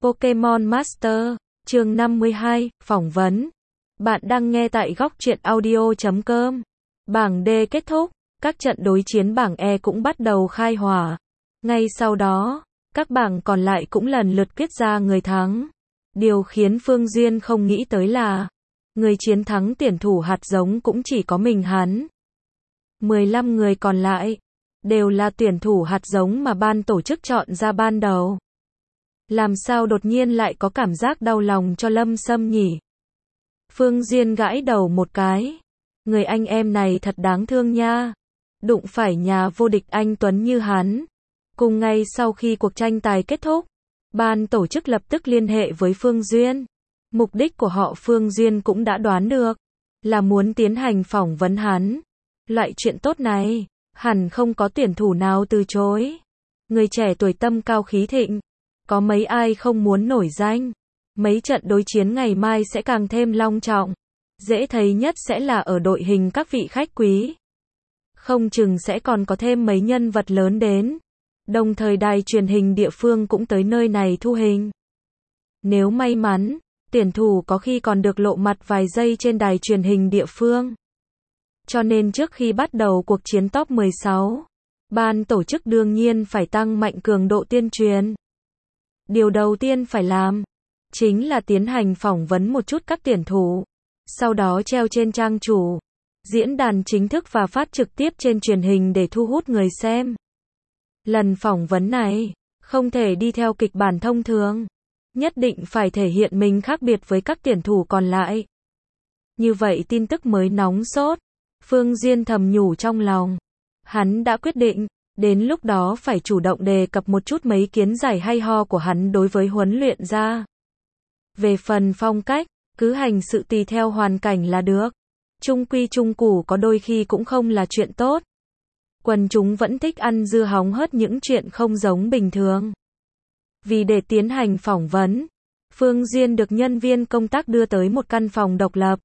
Pokemon Master, chương 52, phỏng vấn. Bạn đang nghe tại góc truyện audio.com. Bảng D kết thúc, các trận đối chiến bảng E cũng bắt đầu khai hỏa. Ngay sau đó, các bảng còn lại cũng lần lượt quyết ra người thắng. Điều khiến Phương Duyên không nghĩ tới là, người chiến thắng tuyển thủ hạt giống cũng chỉ có mình hắn. 15 người còn lại, đều là tuyển thủ hạt giống mà ban tổ chức chọn ra ban đầu. Làm sao đột nhiên lại có cảm giác đau lòng cho Lâm Sâm nhỉ? Phương Duyên gãi đầu một cái. Người anh em này thật đáng thương nha. Đụng phải nhà vô địch anh Tuấn như hắn. Cùng ngay sau khi cuộc tranh tài kết thúc, ban tổ chức lập tức liên hệ với Phương Duyên. Mục đích của họ Phương Duyên cũng đã đoán được, là muốn tiến hành phỏng vấn hắn. Loại chuyện tốt này, hẳn không có tuyển thủ nào từ chối. Người trẻ tuổi tâm cao khí thịnh, có mấy ai không muốn nổi danh. Mấy trận đối chiến ngày mai sẽ càng thêm long trọng. Dễ thấy nhất sẽ là ở đội hình các vị khách quý. Không chừng sẽ còn có thêm mấy nhân vật lớn đến. Đồng thời đài truyền hình địa phương cũng tới nơi này thu hình. Nếu may mắn, tuyển thủ có khi còn được lộ mặt vài giây trên đài truyền hình địa phương. Cho nên trước khi bắt đầu cuộc chiến top 16, ban tổ chức đương nhiên phải tăng mạnh cường độ tuyên truyền. Điều đầu tiên phải làm, chính là tiến hành phỏng vấn một chút các tuyển thủ. Sau đó treo trên trang chủ, diễn đàn chính thức và phát trực tiếp trên truyền hình để thu hút người xem. Lần phỏng vấn này, không thể đi theo kịch bản thông thường. Nhất định phải thể hiện mình khác biệt với các tuyển thủ còn lại. Như vậy tin tức mới nóng sốt. Phương Duyên thầm nhủ trong lòng. Hắn đã quyết định, đến lúc đó phải chủ động đề cập một chút mấy kiến giải hay ho của hắn đối với huấn luyện ra. Về phần phong cách, cứ hành sự tùy theo hoàn cảnh là được. Trung quy trung củ có đôi khi cũng không là chuyện tốt. Quần chúng vẫn thích ăn dưa hóng hớt những chuyện không giống bình thường. Vì để tiến hành phỏng vấn, Phương Duyên được nhân viên công tác đưa tới một căn phòng độc lập.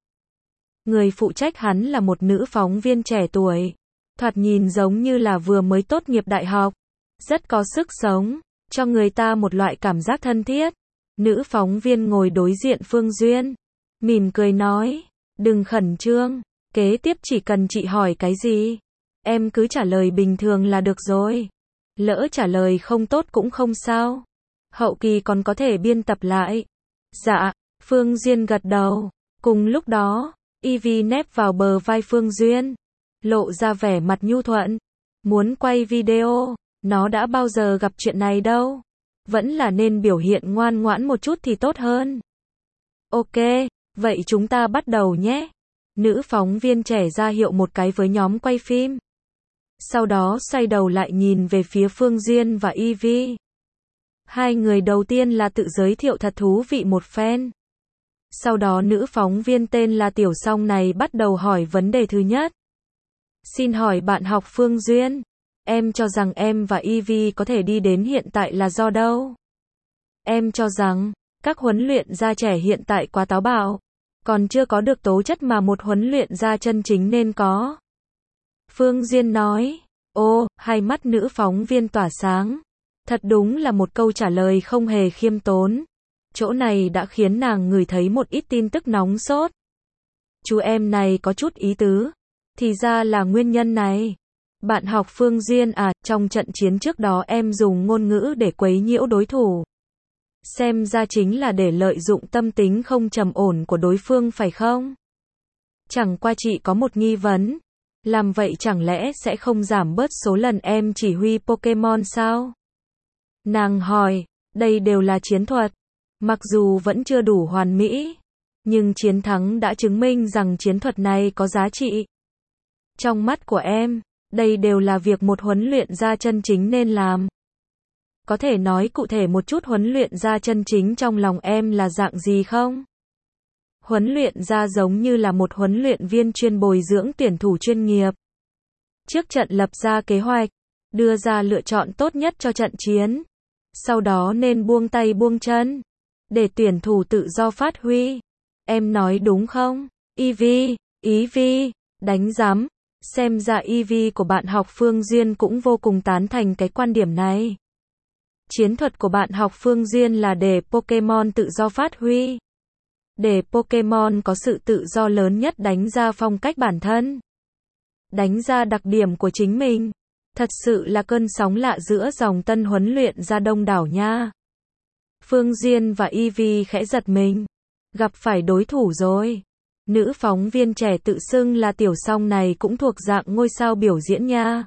Người phụ trách hắn là một nữ phóng viên trẻ tuổi. Thoạt nhìn giống như là vừa mới tốt nghiệp đại học. Rất có sức sống, cho người ta một loại cảm giác thân thiết. Nữ phóng viên ngồi đối diện Phương Duyên. Mỉm cười nói, đừng khẩn trương, kế tiếp chỉ cần chị hỏi cái gì, em cứ trả lời bình thường là được rồi. Lỡ trả lời không tốt cũng không sao. Hậu kỳ còn có thể biên tập lại. Dạ, Phương Duyên gật đầu. Cùng lúc đó, Ivy nép vào bờ vai Phương Duyên, lộ ra vẻ mặt nhu thuận. Muốn quay video, nó đã bao giờ gặp chuyện này đâu. Vẫn là nên biểu hiện ngoan ngoãn một chút thì tốt hơn. Ok, vậy chúng ta bắt đầu nhé. Nữ phóng viên trẻ ra hiệu một cái với nhóm quay phim. Sau đó xoay đầu lại nhìn về phía Phương Duyên và Ivy. Hai người đầu tiên là tự giới thiệu thật thú vị một phen. Sau đó nữ phóng viên tên là Tiểu Song này bắt đầu hỏi vấn đề thứ nhất. Xin hỏi bạn học Phương Duyên, em cho rằng em và Ivy có thể đi đến hiện tại là do đâu? Em cho rằng, các huấn luyện gia trẻ hiện tại quá táo bạo, còn chưa có được tố chất mà một huấn luyện gia chân chính nên có. Phương Duyên nói, ô, hai mắt nữ phóng viên tỏa sáng. Thật đúng là một câu trả lời không hề khiêm tốn. Chỗ này đã khiến nàng ngửi thấy một ít tin tức nóng sốt. Chú em này có chút ý tứ. Thì ra là nguyên nhân này. Bạn học Phương Duyên à, trong trận chiến trước đó em dùng ngôn ngữ để quấy nhiễu đối thủ. Xem ra chính là để lợi dụng tâm tính không trầm ổn của đối phương phải không? Chẳng qua chị có một nghi vấn. Làm vậy chẳng lẽ sẽ không giảm bớt số lần em chỉ huy Pokemon sao? Nàng hỏi, đây đều là chiến thuật. Mặc dù vẫn chưa đủ hoàn mỹ, nhưng chiến thắng đã chứng minh rằng chiến thuật này có giá trị. Trong mắt của em, đây đều là việc một huấn luyện gia chân chính nên làm. Có thể nói cụ thể một chút huấn luyện gia chân chính trong lòng em là dạng gì không? Huấn luyện gia giống như là một huấn luyện viên chuyên bồi dưỡng tuyển thủ chuyên nghiệp. Trước trận lập ra kế hoạch, đưa ra lựa chọn tốt nhất cho trận chiến. Sau đó nên buông tay buông chân, để tuyển thủ tự do phát huy. Em nói đúng không? Ivy, đánh giám. Xem ra Ivy của bạn học Phương Duyên cũng vô cùng tán thành cái quan điểm này. Chiến thuật của bạn học Phương Duyên là để Pokemon tự do phát huy. Để Pokemon có sự tự do lớn nhất đánh ra phong cách bản thân. Đánh ra đặc điểm của chính mình. Thật sự là cơn sóng lạ giữa dòng tân huấn luyện ra đông đảo nha. Phương Duyên và Eevee khẽ giật mình. Gặp phải đối thủ rồi. Nữ phóng viên trẻ tự xưng là Tiểu Song này cũng thuộc dạng ngôi sao biểu diễn nha.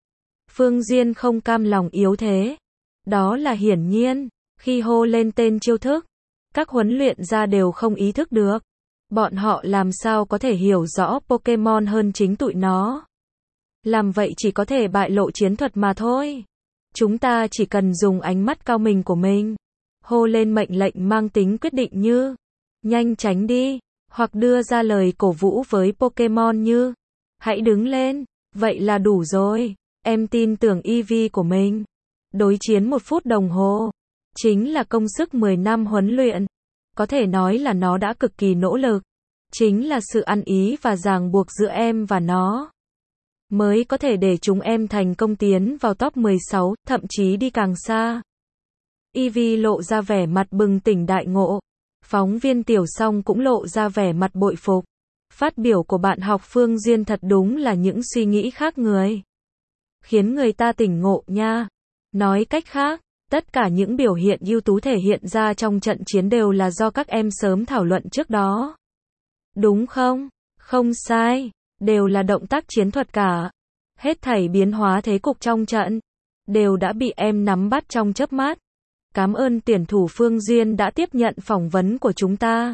Phương Duyên không cam lòng yếu thế. Đó là hiển nhiên. Khi hô lên tên chiêu thức, các huấn luyện ra đều không ý thức được. Bọn họ làm sao có thể hiểu rõ Pokemon hơn chính tụi nó. Làm vậy chỉ có thể bại lộ chiến thuật mà thôi. Chúng ta chỉ cần dùng ánh mắt cao minh của mình. Hô lên mệnh lệnh mang tính quyết định như nhanh tránh đi, hoặc đưa ra lời cổ vũ với Pokemon như hãy đứng lên, vậy là đủ rồi. Em tin tưởng Eevee của mình. Đối chiến 1 phút đồng hồ. Chính là công sức 10 năm huấn luyện. Có thể nói là nó đã cực kỳ nỗ lực. Chính là sự ăn ý và ràng buộc giữa em và nó. Mới có thể để chúng em thành công tiến vào top 16, thậm chí đi càng xa. Eevee lộ ra vẻ mặt bừng tỉnh đại ngộ. Phóng viên Tiểu Song cũng lộ ra vẻ mặt bội phục. Phát biểu của bạn học Phương Duyên thật đúng là những suy nghĩ khác người. Khiến người ta tỉnh ngộ nha. Nói cách khác, tất cả những biểu hiện ưu tú thể hiện ra trong trận chiến đều là do các em sớm thảo luận trước đó. Đúng không? Không sai. Đều là động tác chiến thuật cả. Hết thảy biến hóa thế cục trong trận đều đã bị em nắm bắt trong chớp mắt. Cảm ơn tuyển thủ Phương Duyên đã tiếp nhận phỏng vấn của chúng ta.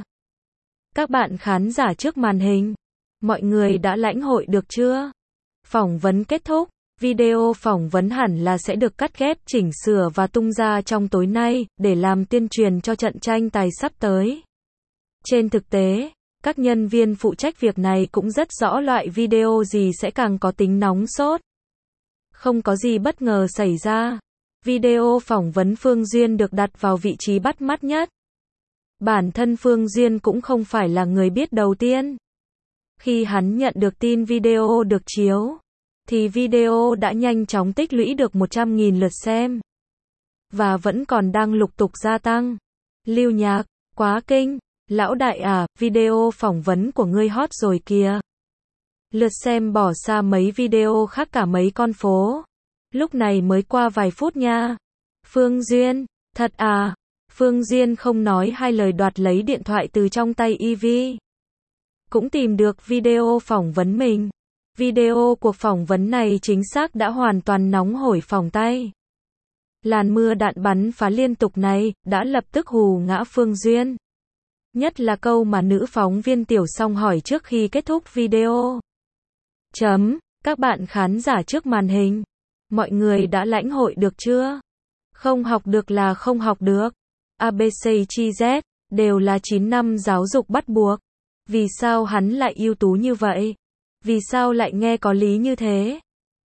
Các bạn khán giả trước màn hình, mọi người đã lãnh hội được chưa? Phỏng vấn kết thúc. Video phỏng vấn hẳn là sẽ được cắt ghép, chỉnh sửa và tung ra trong tối nay, để làm tuyên truyền cho trận tranh tài sắp tới. Trên thực tế, các nhân viên phụ trách việc này cũng rất rõ loại video gì sẽ càng có tính nóng sốt. Không có gì bất ngờ xảy ra. Video phỏng vấn Phương Duyên được đặt vào vị trí bắt mắt nhất. Bản thân Phương Duyên cũng không phải là người biết đầu tiên. Khi hắn nhận được tin video được chiếu, thì video đã nhanh chóng tích lũy được 100.000 lượt xem. Và vẫn còn đang lục tục gia tăng. Lưu Nhạc, quá kinh. Lão đại à, video phỏng vấn của ngươi hot rồi kìa. Lượt xem bỏ xa mấy video khác cả mấy con phố. Lúc này mới qua vài phút nha. Phương Duyên, thật à? Phương Duyên không nói hai lời đoạt lấy điện thoại từ trong tay Eevee. Cũng tìm được video phỏng vấn mình. Video cuộc phỏng vấn này chính xác đã hoàn toàn nóng hổi phỏng tay. Làn mưa đạn bắn phá liên tục này đã lập tức hù ngã Phương Duyên. Nhất là câu mà nữ phóng viên Tiểu Song hỏi trước khi kết thúc video. Các bạn khán giả trước màn hình, mọi người đã lãnh hội được chưa? Không học được là không học được. ABC chi Z đều là 9 năm giáo dục bắt buộc. Vì sao hắn lại ưu tú như vậy? Vì sao lại nghe có lý như thế?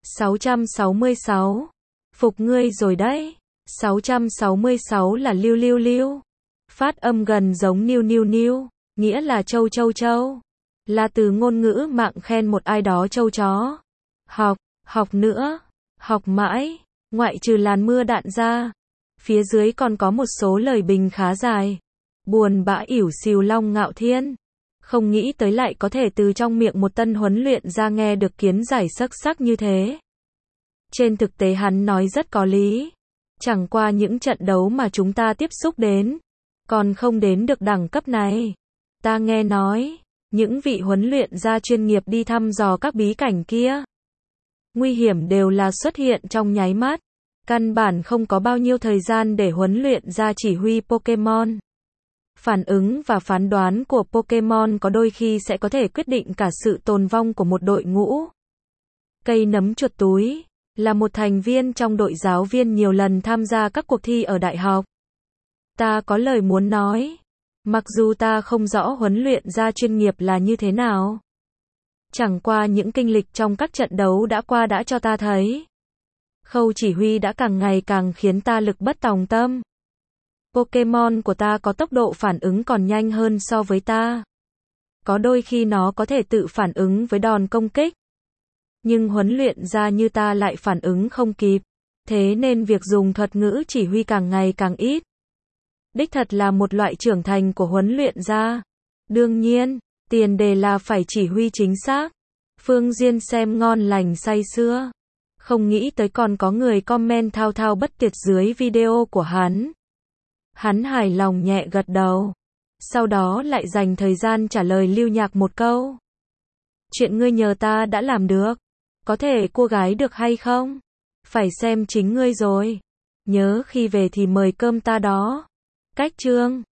666. Phục ngươi rồi đấy. 666 là lưu lưu lưu. Phát âm gần giống niu niu niu, nghĩa là châu châu châu. Là từ ngôn ngữ mạng khen một ai đó châu chó. Học nữa, học mãi, ngoại trừ làn mưa đạn ra. Phía dưới còn có một số lời bình khá dài. Buồn bã ỉu xìu long ngạo thiên. Không nghĩ tới lại có thể từ trong miệng một tân huấn luyện ra nghe được kiến giải sắc sắc như thế. Trên thực tế hắn nói rất có lý. Chẳng qua những trận đấu mà chúng ta tiếp xúc đến, còn không đến được đẳng cấp này. Ta nghe nói, những vị huấn luyện ra chuyên nghiệp đi thăm dò các bí cảnh kia. Nguy hiểm đều là xuất hiện trong nháy mắt. Căn bản không có bao nhiêu thời gian để huấn luyện ra chỉ huy Pokemon. Phản ứng và phán đoán của Pokemon có đôi khi sẽ có thể quyết định cả sự tồn vong của một đội ngũ. Cây nấm chuột túi là một thành viên trong đội giáo viên nhiều lần tham gia các cuộc thi ở đại học. Ta có lời muốn nói. Mặc dù ta không rõ huấn luyện ra chuyên nghiệp là như thế nào. Chẳng qua những kinh lịch trong các trận đấu đã qua đã cho ta thấy. Khâu chỉ huy đã càng ngày càng khiến ta lực bất tòng tâm. Pokemon của ta có tốc độ phản ứng còn nhanh hơn so với ta. Có đôi khi nó có thể tự phản ứng với đòn công kích. Nhưng huấn luyện ra như ta lại phản ứng không kịp. Thế nên việc dùng thuật ngữ chỉ huy càng ngày càng ít. Đích thật là một loại trưởng thành của huấn luyện ra. Đương nhiên, tiền đề là phải chỉ huy chính xác. Phương Diên xem ngon lành say sưa. Không nghĩ tới còn có người comment thao thao bất tuyệt dưới video của hắn. Hắn hài lòng nhẹ gật đầu. Sau đó lại dành thời gian trả lời Lưu Nhạc một câu. Chuyện ngươi nhờ ta đã làm được. Có thể cua gái được hay không? Phải xem chính ngươi rồi. Nhớ khi về thì mời cơm ta đó. Cách chương